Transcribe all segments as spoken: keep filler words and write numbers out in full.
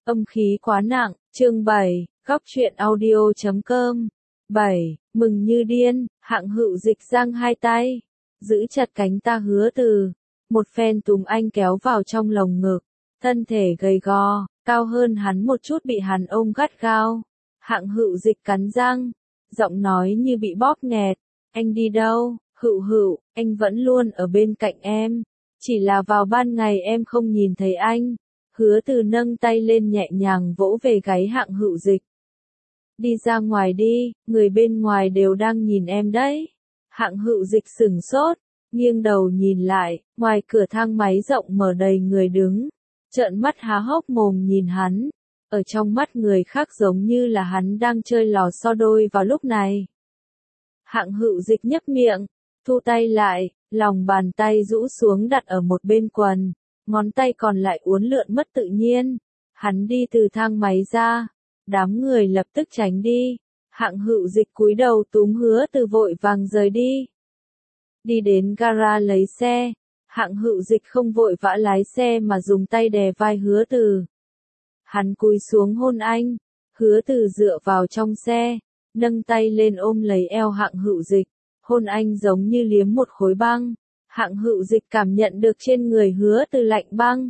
Âm khí quá nặng, chương bảy, góc truyện audio chấm com. bảy, mừng như điên, Hạng Hữu Dịch giang hai tay, giữ chặt cánh ta Hứa Từ, một phen túm anh kéo vào trong lồng ngực, thân thể gầy gò, cao hơn hắn một chút bị hắn ôm gắt gao. Hạng Hữu Dịch cắn răng, giọng nói như bị bóp nghẹt, anh đi đâu? Hữu Hữu, anh vẫn luôn ở bên cạnh em, chỉ là vào ban ngày em không nhìn thấy anh. Hứa Từ nâng tay lên nhẹ nhàng vỗ về gáy Hạng Hữu Dịch. Đi ra ngoài đi, người bên ngoài đều đang nhìn em đấy. Hạng Hữu Dịch sửng sốt, nghiêng đầu nhìn lại, ngoài cửa thang máy rộng mở đầy người đứng, trợn mắt há hốc mồm nhìn hắn. Ở trong mắt người khác giống như là hắn đang chơi lò xo đôi vào lúc này. Hạng Hữu Dịch nhếch miệng, thu tay lại, lòng bàn tay rũ xuống đặt ở một bên quần, ngón tay còn lại uốn lượn mất tự nhiên. Hắn đi từ thang máy ra, đám người lập tức tránh đi. Hạng Hữu Dịch cúi đầu túm Hứa Từ vội vàng rời đi. Đi đến gara lấy xe, Hạng Hữu Dịch không vội vã lái xe mà dùng tay đè vai Hứa Từ. Hắn cúi xuống hôn anh, Hứa Từ dựa vào trong xe, nâng tay lên ôm lấy eo Hạng Hữu Dịch, hôn anh giống như liếm một khối băng. Hạng Hữu Dịch cảm nhận được trên người Hứa Từ lạnh băng.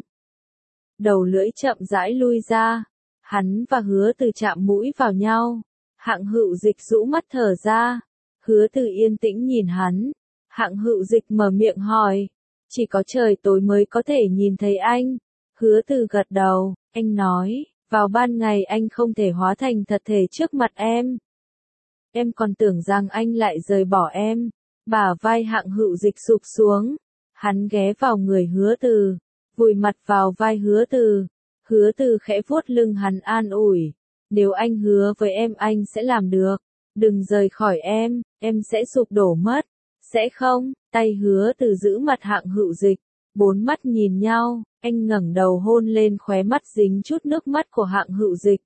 Đầu lưỡi chậm rãi lui ra, hắn và Hứa Từ chạm mũi vào nhau. Hạng Hữu Dịch rũ mắt thở ra, Hứa Từ yên tĩnh nhìn hắn. Hạng Hữu Dịch mở miệng hỏi, chỉ có trời tối mới có thể nhìn thấy anh. Hứa Từ gật đầu, anh nói, vào ban ngày anh không thể hóa thành thật thể trước mặt em. Em còn tưởng rằng anh lại rời bỏ em. Bả vai Hạng Hữu Dịch sụp xuống, hắn ghé vào người Hứa Từ, vùi mặt vào vai Hứa Từ. Hứa Từ khẽ vuốt lưng hắn an ủi, nếu anh hứa với em anh sẽ làm được, đừng rời khỏi em, em sẽ sụp đổ mất. Sẽ không? Tay Hứa Từ giữ mặt Hạng Hữu Dịch, bốn mắt nhìn nhau, anh ngẩng đầu hôn lên khóe mắt dính chút nước mắt của Hạng Hữu Dịch.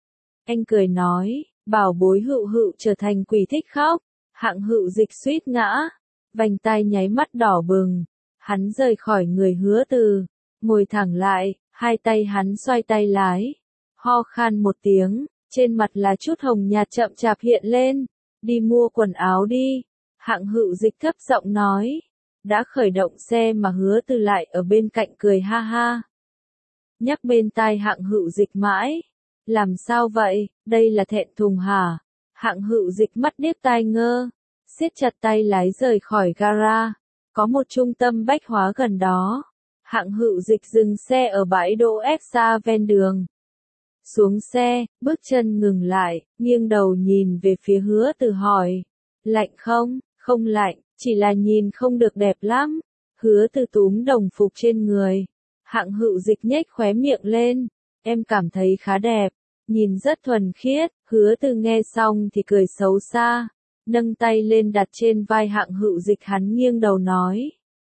Anh cười nói, bảo bối Hữu Hữu trở thành quỷ thích khóc. Hạng Hữu Dịch suýt ngã, vành tai nháy mắt đỏ bừng. Hắn rời khỏi người Hứa Từ, ngồi thẳng lại, hai tay hắn xoay tay lái, ho khan một tiếng, trên mặt là chút hồng nhạt chậm chạp hiện lên. Đi mua quần áo đi. Hạng Hữu Dịch thấp giọng nói. Đã khởi động xe mà Hứa Từ lại ở bên cạnh cười ha ha. Nhắc bên tai Hạng Hữu Dịch mãi. Làm sao vậy, đây là thẹn thùng hả? Hạng Hữu Dịch mắt điếc tai ngơ, siết chặt tay lái rời khỏi gara. Có một trung tâm bách hóa gần đó. Hạng Hữu Dịch dừng xe ở bãi đỗ Exa ven đường. Xuống xe, bước chân ngừng lại, nghiêng đầu nhìn về phía Hứa Từ hỏi. Lạnh không? Không lạnh, chỉ là nhìn không được đẹp lắm. Hứa Từ túm đồng phục trên người. Hạng Hữu Dịch nhếch khóe miệng lên. Em cảm thấy khá đẹp, nhìn rất thuần khiết. Hứa Từ nghe xong thì cười xấu xa, nâng tay lên đặt trên vai Hạng Hữu Dịch. Hắn nghiêng đầu nói.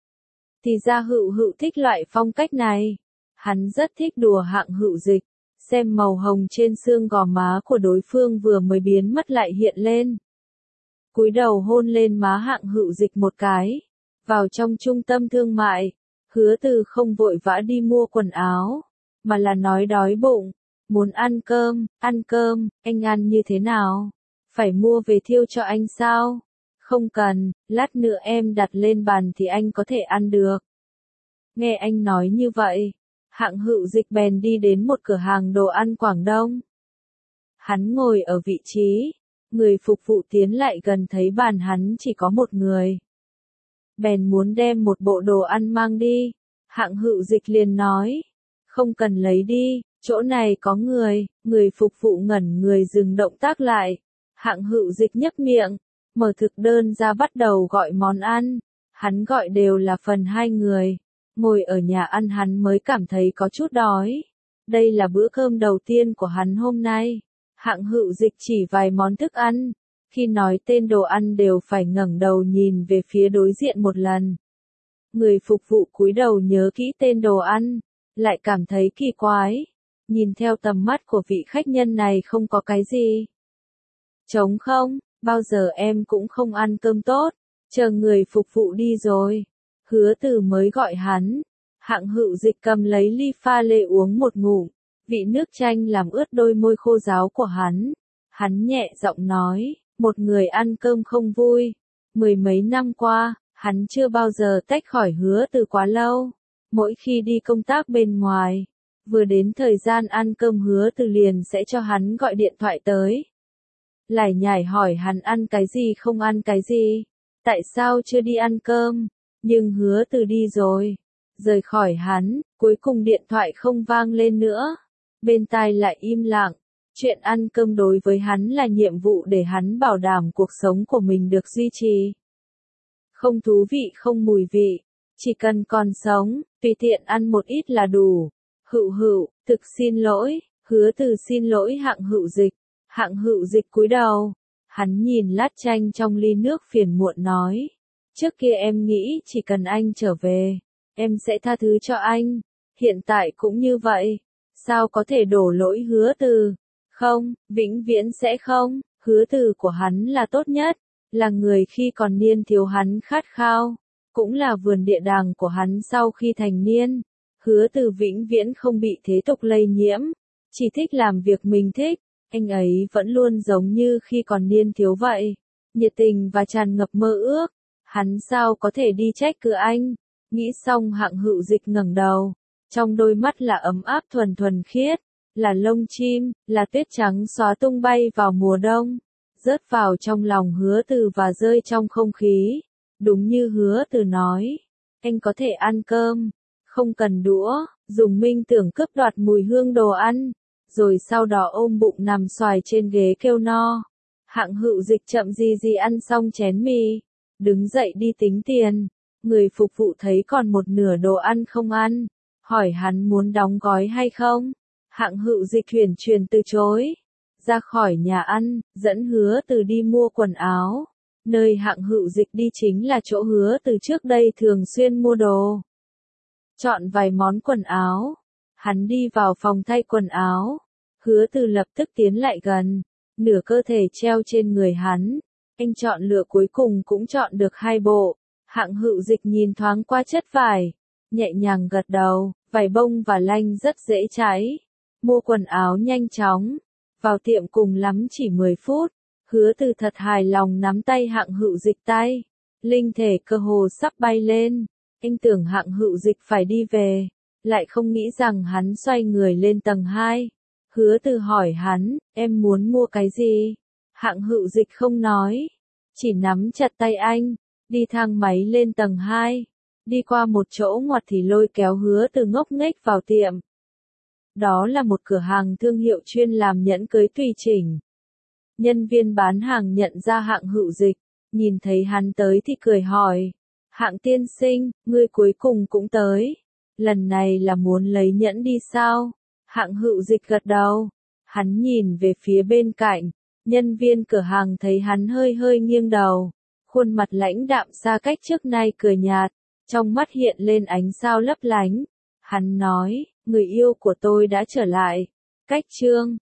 Thì ra Hữu Hữu thích loại phong cách này. Hắn rất thích đùa Hạng Hữu Dịch, xem màu hồng trên xương gò má của đối phương vừa mới biến mất lại hiện lên. Cúi đầu hôn lên má Hạng Hữu Dịch một cái. Vào trong trung tâm thương mại, Hứa Từ không vội vã đi mua quần áo, mà là nói đói bụng, muốn ăn cơm. Ăn cơm, anh ăn như thế nào? Phải mua về thiêu cho anh sao? Không cần, lát nữa em đặt lên bàn thì anh có thể ăn được. Nghe anh nói như vậy, Hạng Hữu Dịch bèn đi đến một cửa hàng đồ ăn Quảng Đông. Hắn ngồi ở vị trí, người phục vụ tiến lại gần thấy bàn hắn chỉ có một người. Bèn muốn đem một bộ đồ ăn mang đi. Hạng Hữu Dịch liền nói, không cần lấy đi, chỗ này có người. Người phục vụ ngẩn người dừng động tác lại. Hạng Hữu Dịch nhếch miệng, mở thực đơn ra bắt đầu gọi món ăn. Hắn gọi đều là phần hai người. Ngồi ở nhà ăn hắn mới cảm thấy có chút đói. Đây là bữa cơm đầu tiên của hắn hôm nay. Hạng Hữu Dịch chỉ vài món thức ăn. Khi nói tên đồ ăn đều phải ngẩng đầu nhìn về phía đối diện một lần. Người phục vụ cúi đầu nhớ kỹ tên đồ ăn, lại cảm thấy kỳ quái. Nhìn theo tầm mắt của vị khách nhân này không có cái gì. Trống không, bao giờ em cũng không ăn cơm tốt. Chờ người phục vụ đi rồi, Hứa Từ mới gọi hắn. Hạng Hữu Dịch cầm lấy ly pha lê uống một ngụm, Vị nước chanh làm ướt đôi môi khô ráo của hắn. Hắn nhẹ giọng nói, một người ăn cơm không vui. Mười mấy năm qua, hắn chưa bao giờ tách khỏi Hứa Từ quá lâu. Mỗi khi đi công tác bên ngoài, vừa đến thời gian ăn cơm Hứa Từ liền sẽ cho hắn gọi điện thoại tới. Lải nhải hỏi hắn ăn cái gì không ăn cái gì, tại sao chưa đi ăn cơm, nhưng Hứa Từ đi rồi, rời khỏi hắn, cuối cùng điện thoại không vang lên nữa, bên tai lại im lặng. Chuyện ăn cơm đối với hắn là nhiệm vụ để hắn bảo đảm cuộc sống của mình được duy trì. Không thú vị không mùi vị, chỉ cần còn sống, tùy tiện ăn một ít là đủ. Hựu Hựu, thực xin lỗi, Hứa Từ xin lỗi Hạng Hựu Dịch. Hạng Hựu Dịch cúi đầu, hắn nhìn lát chanh trong ly nước phiền muộn nói, trước kia em nghĩ chỉ cần anh trở về, em sẽ tha thứ cho anh, hiện tại cũng như vậy, sao có thể đổ lỗi Hứa Từ? Không, vĩnh viễn sẽ không, Hứa Từ của hắn là tốt nhất, là người khi còn niên thiếu hắn khát khao, cũng là vườn địa đàng của hắn sau khi thành niên. Hứa Từ vĩnh viễn không bị thế tục lây nhiễm, chỉ thích làm việc mình thích, anh ấy vẫn luôn giống như khi còn niên thiếu vậy, nhiệt tình và tràn ngập mơ ước, hắn sao có thể đi trách cứ anh. Nghĩ xong Hạng Hựu Dịch ngẩng đầu, trong đôi mắt là ấm áp thuần thuần khiết, là lông chim, là tuyết trắng xóa tung bay vào mùa đông, rớt vào trong lòng Hứa Từ và rơi trong không khí. Đúng như Hứa Từ nói, anh có thể ăn cơm, không cần đũa, dùng minh tưởng cướp đoạt mùi hương đồ ăn, rồi sau đó ôm bụng nằm xoài trên ghế kêu no. Hạng Hựu Dịch chậm gì gì ăn xong chén mì, đứng dậy đi tính tiền, người phục vụ thấy còn một nửa đồ ăn không ăn, hỏi hắn muốn đóng gói hay không. Hạng Hựu Dịch huyền truyền từ chối, ra khỏi nhà ăn, dẫn Hứa Từ đi mua quần áo. Nơi Hạng Hựu Dịch đi chính là chỗ Hứa Từ trước đây thường xuyên mua đồ. Chọn vài món quần áo, hắn đi vào phòng thay quần áo, Hứa Từ lập tức tiến lại gần, nửa cơ thể treo trên người hắn, anh chọn lựa cuối cùng cũng chọn được hai bộ. Hạng Hựu Dịch nhìn thoáng qua chất vải, nhẹ nhàng gật đầu, vải bông và lanh rất dễ cháy. Mua quần áo nhanh chóng, vào tiệm cùng lắm chỉ mười phút, Hứa Từ thật hài lòng nắm tay Hạng Hựu Dịch tay, linh thể cơ hồ sắp bay lên, anh tưởng Hạng Hựu Dịch phải đi về, lại không nghĩ rằng hắn xoay người lên tầng hai. Hứa Từ hỏi hắn, em muốn mua cái gì? Hạng Hựu Dịch không nói, chỉ nắm chặt tay anh, đi thang máy lên tầng hai, đi qua một chỗ ngoặt thì lôi kéo Hứa Từ ngốc nghếch vào tiệm. Đó là một cửa hàng thương hiệu chuyên làm nhẫn cưới tùy chỉnh. Nhân viên bán hàng nhận ra Hạng Hựu Dịch, nhìn thấy hắn tới thì cười hỏi, Hạng tiên sinh, ngươi cuối cùng cũng tới, lần này là muốn lấy nhẫn đi sao? Hạng Hựu Dịch gật đầu, hắn nhìn về phía bên cạnh, nhân viên cửa hàng thấy hắn hơi hơi nghiêng đầu, khuôn mặt lãnh đạm xa cách trước nay cười nhạt, trong mắt hiện lên ánh sao lấp lánh. Hắn nói, người yêu của tôi đã trở lại. Cách chương